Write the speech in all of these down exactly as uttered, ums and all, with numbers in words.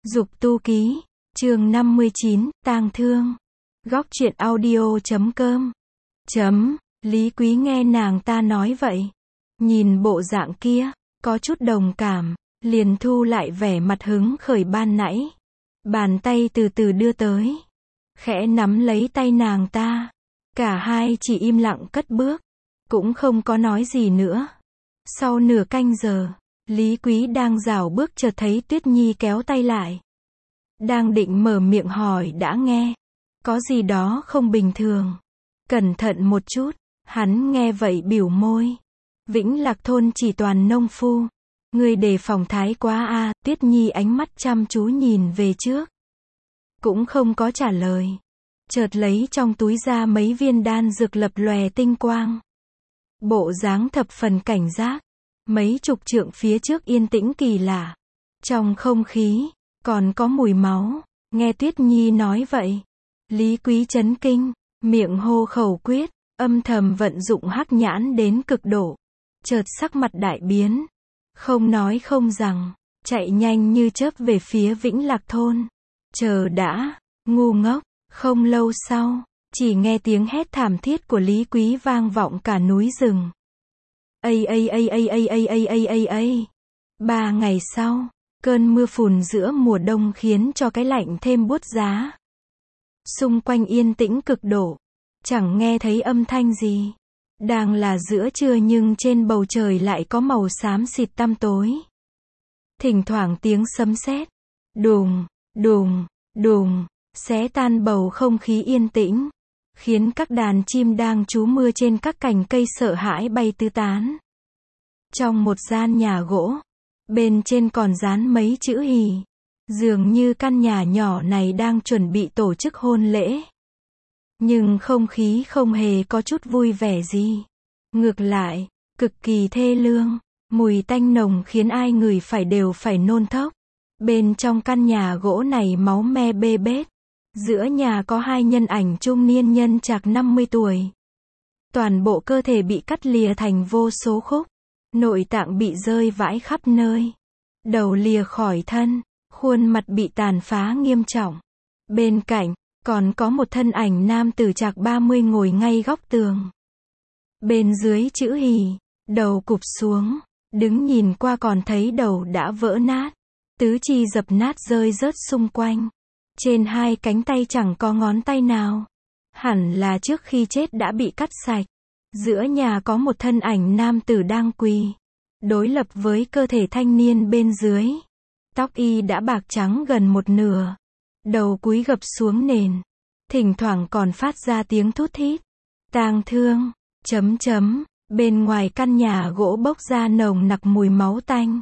Dục tu ký, chương năm mươi chín, tang thương. Góc truyện audio chấm com. Chấm, Lý Quý nghe nàng ta nói vậy. Nhìn bộ dạng kia, có chút đồng cảm, liền thu lại vẻ mặt hứng khởi ban nãy. Bàn tay từ từ đưa tới. Khẽ nắm lấy tay nàng ta. Cả hai chỉ im lặng cất bước. Cũng không có nói gì nữa. Sau nửa canh giờ, Lý Quý đang rảo bước chợt thấy Tuyết Nhi kéo tay lại. Đang định mở miệng hỏi đã nghe. Có gì đó không bình thường. Cẩn thận một chút. Hắn nghe vậy biểu môi. Vĩnh Lạc thôn chỉ toàn nông phu. Người đề phòng thái quá a. À. Tuyết Nhi ánh mắt chăm chú nhìn về trước. Cũng không có trả lời. Chợt lấy trong túi ra mấy viên đan dược lập lòe tinh quang. Bộ dáng thập phần cảnh giác. Mấy chục trượng phía trước yên tĩnh kỳ lạ. Trong không khí, còn có mùi máu. Nghe Tuyết Nhi nói vậy. Lý Quý chấn kinh, miệng hô khẩu quyết, âm thầm vận dụng hắc nhãn đến cực độ. Chợt sắc mặt đại biến. Không nói không rằng, chạy nhanh như chớp về phía Vĩnh Lạc thôn. Chờ đã, ngu ngốc, không lâu sau, chỉ nghe tiếng hét thảm thiết của Lý Quý vang vọng cả núi rừng. Ây ây ây ây ây ây ây ây ây ây. Ba ngày sau, cơn mưa phùn giữa mùa đông khiến cho cái lạnh thêm buốt giá. Xung quanh yên tĩnh cực độ, chẳng nghe thấy âm thanh gì. Đang là giữa trưa nhưng trên bầu trời lại có màu xám xịt tăm tối. Thỉnh thoảng tiếng sấm sét, đùng, đùng, đùng, xé tan bầu không khí yên tĩnh, khiến các đàn chim đang trú mưa trên các cành cây sợ hãi bay tứ tán. Trong một gian nhà gỗ, bên trên còn dán mấy chữ hỉ. Dường như căn nhà nhỏ này đang chuẩn bị tổ chức hôn lễ. Nhưng không khí không hề có chút vui vẻ gì. Ngược lại, cực kỳ thê lương. Mùi tanh nồng khiến ai ngửi phải đều phải nôn thốc. Bên trong căn nhà gỗ này máu me bê bết. Giữa nhà có hai nhân ảnh trung niên nhân chạc năm mươi tuổi. Toàn bộ cơ thể bị cắt lìa thành vô số khúc. Nội tạng bị rơi vãi khắp nơi. Đầu lìa khỏi thân. Khuôn mặt bị tàn phá nghiêm trọng. Bên cạnh, còn có một thân ảnh nam tử chạc ba mươi ngồi ngay góc tường. Bên dưới chữ hỉ, đầu cụp xuống, đứng nhìn qua còn thấy đầu đã vỡ nát. Tứ chi dập nát rơi rớt xung quanh. Trên hai cánh tay chẳng có ngón tay nào. Hẳn là trước khi chết đã bị cắt sạch. Giữa nhà có một thân ảnh nam tử đang quỳ. Đối lập với cơ thể thanh niên bên dưới. Tóc y đã bạc trắng gần một nửa. Đầu cúi gập xuống nền. Thỉnh thoảng còn phát ra tiếng thút thít. Tang thương, chấm chấm, bên ngoài căn nhà gỗ bốc ra nồng nặc mùi máu tanh.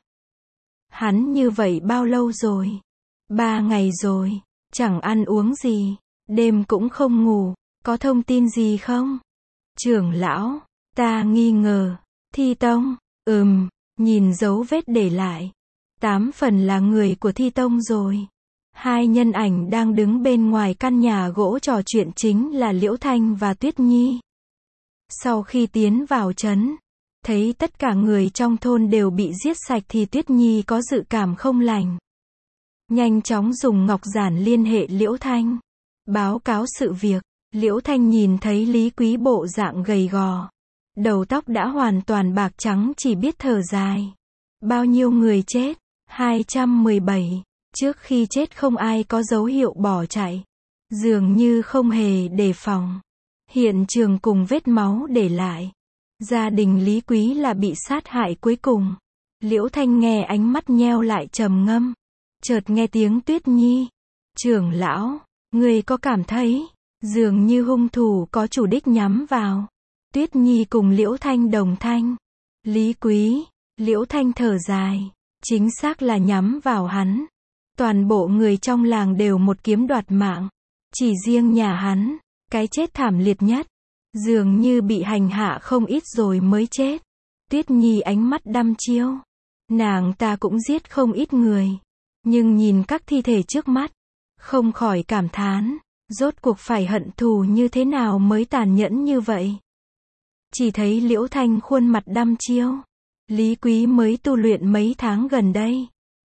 Hắn như vậy bao lâu rồi? Ba ngày rồi, chẳng ăn uống gì, đêm cũng không ngủ, có thông tin gì không? Trưởng lão, ta nghi ngờ, Thi Tông, ừm, nhìn dấu vết để lại. Tám phần là người của Thi Tông rồi. Hai nhân ảnh đang đứng bên ngoài căn nhà gỗ trò chuyện chính là Liễu Thanh và Tuyết Nhi. Sau khi tiến vào trấn, thấy tất cả người trong thôn đều bị giết sạch thì Tuyết Nhi có dự cảm không lành. Nhanh chóng dùng ngọc giản liên hệ Liễu Thanh. Báo cáo sự việc. Liễu Thanh nhìn thấy Lý Quý bộ dạng gầy gò. Đầu tóc đã hoàn toàn bạc trắng chỉ biết thở dài. Bao nhiêu người chết? hai trăm mười bảy. Trước khi chết không ai có dấu hiệu bỏ chạy. Dường như không hề đề phòng. Hiện trường cùng vết máu để lại. Gia đình Lý Quý là bị sát hại cuối cùng. Liễu Thanh nghe ánh mắt nheo lại trầm ngâm. Chợt nghe tiếng Tuyết Nhi. Trưởng lão, người có cảm thấy, dường như hung thủ có chủ đích nhắm vào. Tuyết Nhi cùng Liễu Thanh đồng thanh. Lý Quý, Liễu Thanh thở dài. Chính xác là nhắm vào hắn. Toàn bộ người trong làng đều một kiếm đoạt mạng. Chỉ riêng nhà hắn, cái chết thảm liệt nhất. Dường như bị hành hạ không ít rồi mới chết. Tuyết Nhi ánh mắt đăm chiêu. Nàng ta cũng giết không ít người. Nhưng nhìn các thi thể trước mắt, không khỏi cảm thán. Rốt cuộc phải hận thù như thế nào mới tàn nhẫn như vậy. Chỉ thấy Liễu Thanh khuôn mặt đăm chiêu. Lý Quý mới tu luyện mấy tháng gần đây.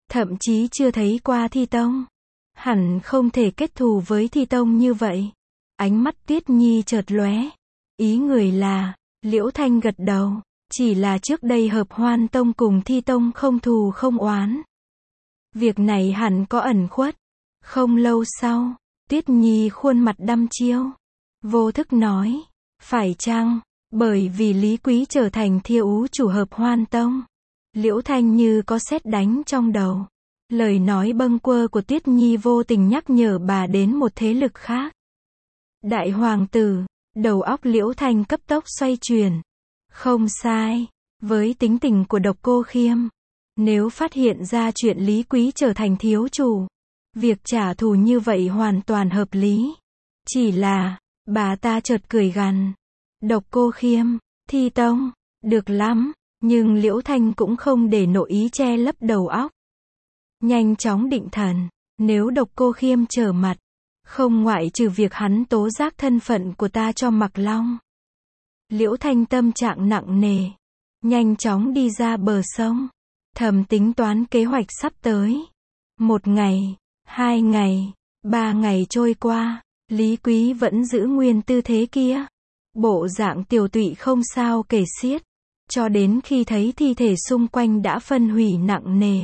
thậm chí chưa thấy qua Thi Tông. Hẳn không thể kết thù với Thi Tông như vậy. Ánh mắt Tuyết Nhi chợt lóe. Ý người là, Liễu Thanh gật đầu, chỉ là trước đây Hợp Hoan Tông cùng Thi Tông không thù không oán. Việc này hẳn có ẩn khuất. Không lâu sau, Tuyết Nhi khuôn mặt đăm chiêu, vô thức nói, phải chăng, bởi vì Lý Quý trở thành Thiêu Ú chủ Hợp Hoan Tông. Liễu Thanh như có sét đánh trong đầu. Lời nói bâng quơ của Tuyết Nhi vô tình nhắc nhở bà đến một thế lực khác. Đại hoàng tử, đầu óc Liễu Thanh cấp tốc xoay chuyển. Không sai, với tính tình của Độc Cô Khiêm, nếu phát hiện ra chuyện Lý Quý trở thành thiếu chủ, việc trả thù như vậy hoàn toàn hợp lý. Chỉ là, bà ta chợt cười gằn. Độc Cô Khiêm, Thi Tông, được lắm, nhưng Liễu Thanh cũng không để nội ý che lấp đầu óc. Nhanh chóng định thần, nếu Độc Cô Khiêm trở mặt, không ngoại trừ việc hắn tố giác thân phận của ta cho Mặc Long. Liễu Thanh tâm trạng nặng nề, nhanh chóng đi ra bờ sông, thầm tính toán kế hoạch sắp tới. Một ngày, hai ngày, ba ngày trôi qua, Lý Quý vẫn giữ nguyên tư thế kia. Bộ dạng tiều tụy không sao kể xiết, cho đến khi thấy thi thể xung quanh đã phân hủy nặng nề,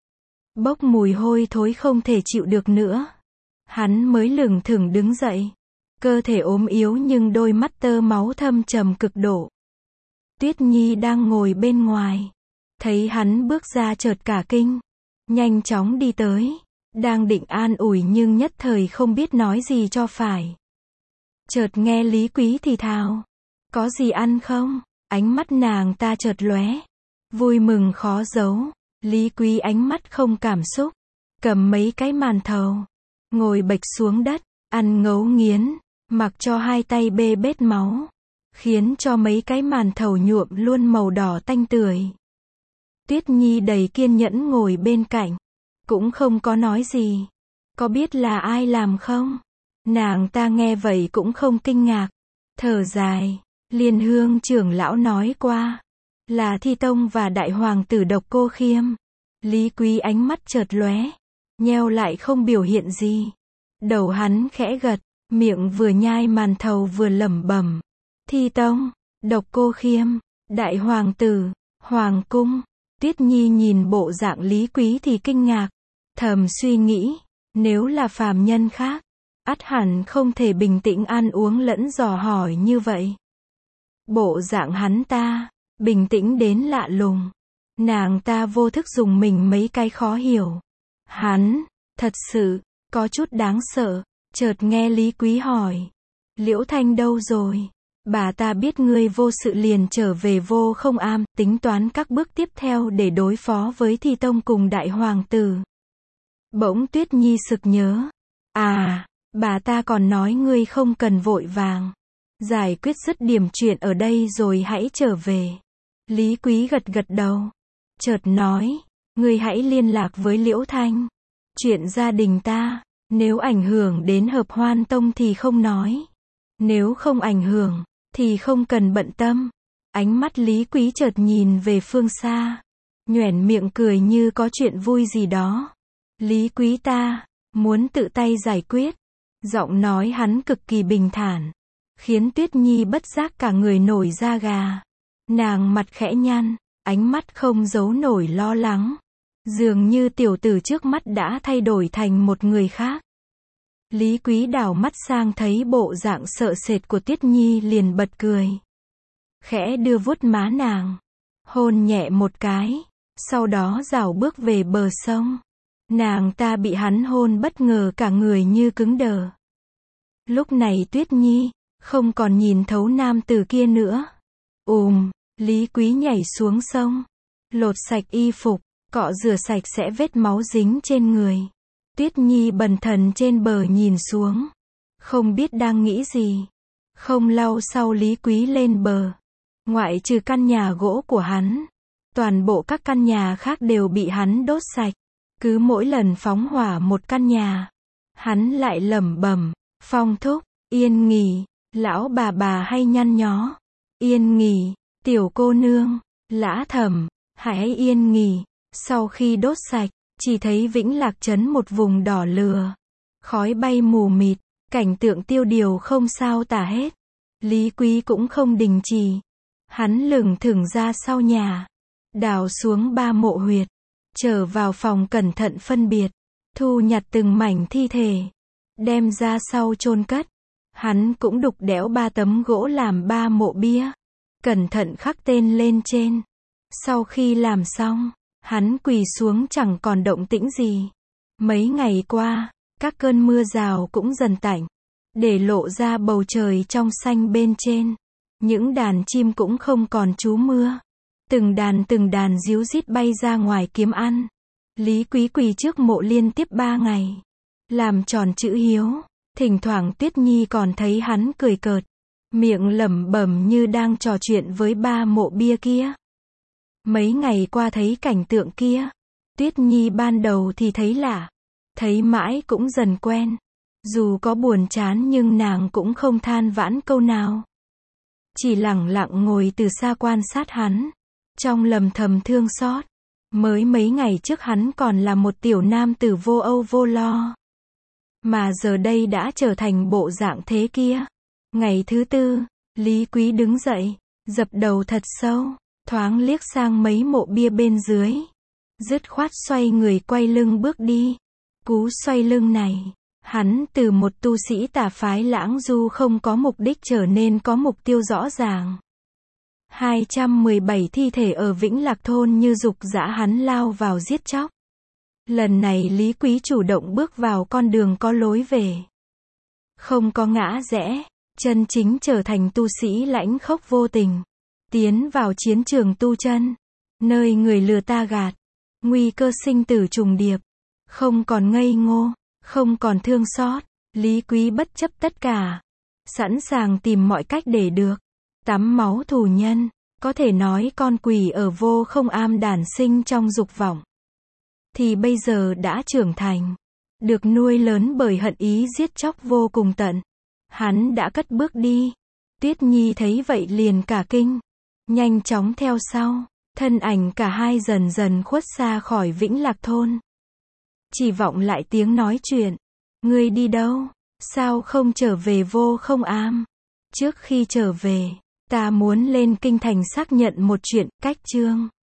bốc mùi hôi thối không thể chịu được nữa, hắn mới lửng thửng đứng dậy. Cơ thể ốm yếu nhưng đôi mắt tơ máu thâm trầm cực độ. Tuyết Nhi đang ngồi bên ngoài, thấy hắn bước ra chợt cả kinh, nhanh chóng đi tới, đang định an ủi nhưng nhất thời không biết nói gì cho phải. Chợt nghe Lý Quý thì thào, có gì ăn không? Ánh mắt nàng ta chợt lóe, vui mừng khó giấu. Lý Quý ánh mắt không cảm xúc, cầm mấy cái màn thầu, ngồi bệch xuống đất, ăn ngấu nghiến, mặc cho hai tay bê bết máu, khiến cho mấy cái màn thầu nhuộm luôn màu đỏ tanh tưởi. Tuyết Nhi đầy kiên nhẫn ngồi bên cạnh, cũng không có nói gì. Có biết là ai làm không? Nàng ta nghe vậy cũng không kinh ngạc, thở dài. Liên Hương trưởng lão nói qua, là Thi Tông và đại hoàng tử Độc Cô Khiêm. Lý Quý ánh mắt chợt lóe, nheo lại không biểu hiện gì. Đầu hắn khẽ gật, miệng vừa nhai màn thầu vừa lẩm bẩm. Thi Tông, Độc Cô Khiêm, đại hoàng tử, hoàng cung. Tuyết Nhi nhìn bộ dạng Lý Quý thì kinh ngạc, thầm suy nghĩ, nếu là phàm nhân khác, ắt hẳn không thể bình tĩnh ăn uống lẫn dò hỏi như vậy. Bộ dạng hắn ta, bình tĩnh đến lạ lùng. Nàng ta vô thức dùng mình mấy cái khó hiểu. Hắn, thật sự, có chút đáng sợ. Chợt nghe Lý Quý hỏi, Liễu Thanh đâu rồi? Bà ta biết ngươi vô sự liền trở về Vô Không Am, tính toán các bước tiếp theo để đối phó với Thi Tông cùng đại hoàng tử. Bỗng Tuyết Nhi sực nhớ. À, bà ta còn nói ngươi không cần vội vàng. Giải quyết dứt điểm chuyện ở đây rồi hãy trở về. Lý Quý gật gật đầu. Chợt nói, ngươi hãy liên lạc với Liễu Thanh. Chuyện gia đình ta, nếu ảnh hưởng đến Hợp Hoan Tông thì không nói. Nếu không ảnh hưởng, thì không cần bận tâm. Ánh mắt Lý Quý chợt nhìn về phương xa, nhoẻn miệng cười như có chuyện vui gì đó. Lý Quý ta, muốn tự tay giải quyết. Giọng nói hắn cực kỳ bình thản, khiến Tuyết Nhi bất giác cả người nổi da gà. Nàng mặt khẽ nhăn, ánh mắt không giấu nổi lo lắng. Dường như tiểu tử trước mắt đã thay đổi thành một người khác. Lý Quý đảo mắt sang thấy bộ dạng sợ sệt của Tuyết Nhi liền bật cười. Khẽ đưa vuốt má nàng, hôn nhẹ một cái, sau đó rảo bước về bờ sông. Nàng ta bị hắn hôn bất ngờ cả người như cứng đờ. Lúc này Tuyết Nhi không còn nhìn thấu nam tử kia nữa. Ùm, Lý Quý nhảy xuống sông, lột sạch y phục, cọ rửa sạch sẽ vết máu dính trên người. Tuyết Nhi bần thần trên bờ nhìn xuống, không biết đang nghĩ gì. Không lâu sau Lý Quý lên bờ, ngoại trừ căn nhà gỗ của hắn, toàn bộ các căn nhà khác đều bị hắn đốt sạch. Cứ mỗi lần phóng hỏa một căn nhà, hắn lại lẩm bẩm, Phong thúc, yên nghỉ, lão bà bà hay nhăn nhó. Yên nghỉ, tiểu cô nương, Lã Thẩm, hãy yên nghỉ. Sau khi đốt sạch, Chỉ thấy Vĩnh Lạc trấn một vùng đỏ lửa. Khói bay mù mịt, cảnh tượng tiêu điều không sao tả hết. Lý Quý cũng không đình chỉ. Hắn lửng thửng ra sau nhà. Đào xuống ba mộ huyệt. Trở vào phòng cẩn thận phân biệt. Thu nhặt từng mảnh thi thể. Đem ra sau chôn cất. Hắn cũng đục đẽo ba tấm gỗ làm ba mộ bia. Cẩn thận khắc tên lên trên. Sau khi làm xong, hắn quỳ xuống chẳng còn động tĩnh gì. Mấy ngày qua, các cơn mưa rào cũng dần tạnh. Để lộ ra bầu trời trong xanh bên trên. Những đàn chim cũng không còn trú mưa. Từng đàn từng đàn ríu rít bay ra ngoài kiếm ăn. Lý Quý quỳ trước mộ liên tiếp ba ngày. Làm tròn chữ hiếu. Thỉnh thoảng Tuyết Nhi còn thấy hắn cười cợt. Miệng lẩm bẩm như đang trò chuyện với ba mộ bia kia. Mấy ngày qua thấy cảnh tượng kia. Tuyết Nhi ban đầu thì thấy lạ. Thấy mãi cũng dần quen. Dù có buồn chán nhưng nàng cũng không than vãn câu nào. Chỉ lặng lặng ngồi từ xa quan sát hắn. Trong lầm thầm thương xót. Mới mấy ngày trước hắn còn là một tiểu nam tử vô âu vô lo. Mà giờ đây đã trở thành bộ dạng thế kia. Ngày thứ tư, Lý Quý đứng dậy, dập đầu thật sâu, thoáng liếc sang mấy mộ bia bên dưới. Dứt khoát xoay người quay lưng bước đi. Cú xoay lưng này, hắn từ một tu sĩ tà phái lãng du không có mục đích trở nên có mục tiêu rõ ràng. hai trăm mười bảy thi thể ở Vĩnh Lạc thôn như dục dã hắn lao vào giết chóc. Lần này Lý Quý chủ động bước vào con đường có lối về. Không có ngã rẽ, chân chính trở thành tu sĩ lãnh khốc vô tình. Tiến vào chiến trường tu chân, nơi người lừa ta gạt, nguy cơ sinh tử trùng điệp. Không còn ngây ngô, không còn thương xót, Lý Quý bất chấp tất cả. Sẵn sàng tìm mọi cách để được. Tắm máu thù nhân, có thể nói con quỷ ở vô không am đản sinh trong dục vọng. Thì bây giờ đã trưởng thành. Được nuôi lớn bởi hận ý giết chóc vô cùng tận. Hắn đã cất bước đi. Tuyết Nhi thấy vậy liền cả kinh. Nhanh chóng theo sau. Thân ảnh cả hai dần dần khuất xa khỏi Vĩnh Lạc thôn. Chỉ vọng lại tiếng nói chuyện. Ngươi đi đâu? Sao không trở về vô không am? Trước khi trở về, ta muốn lên kinh thành xác nhận một chuyện, cách chương.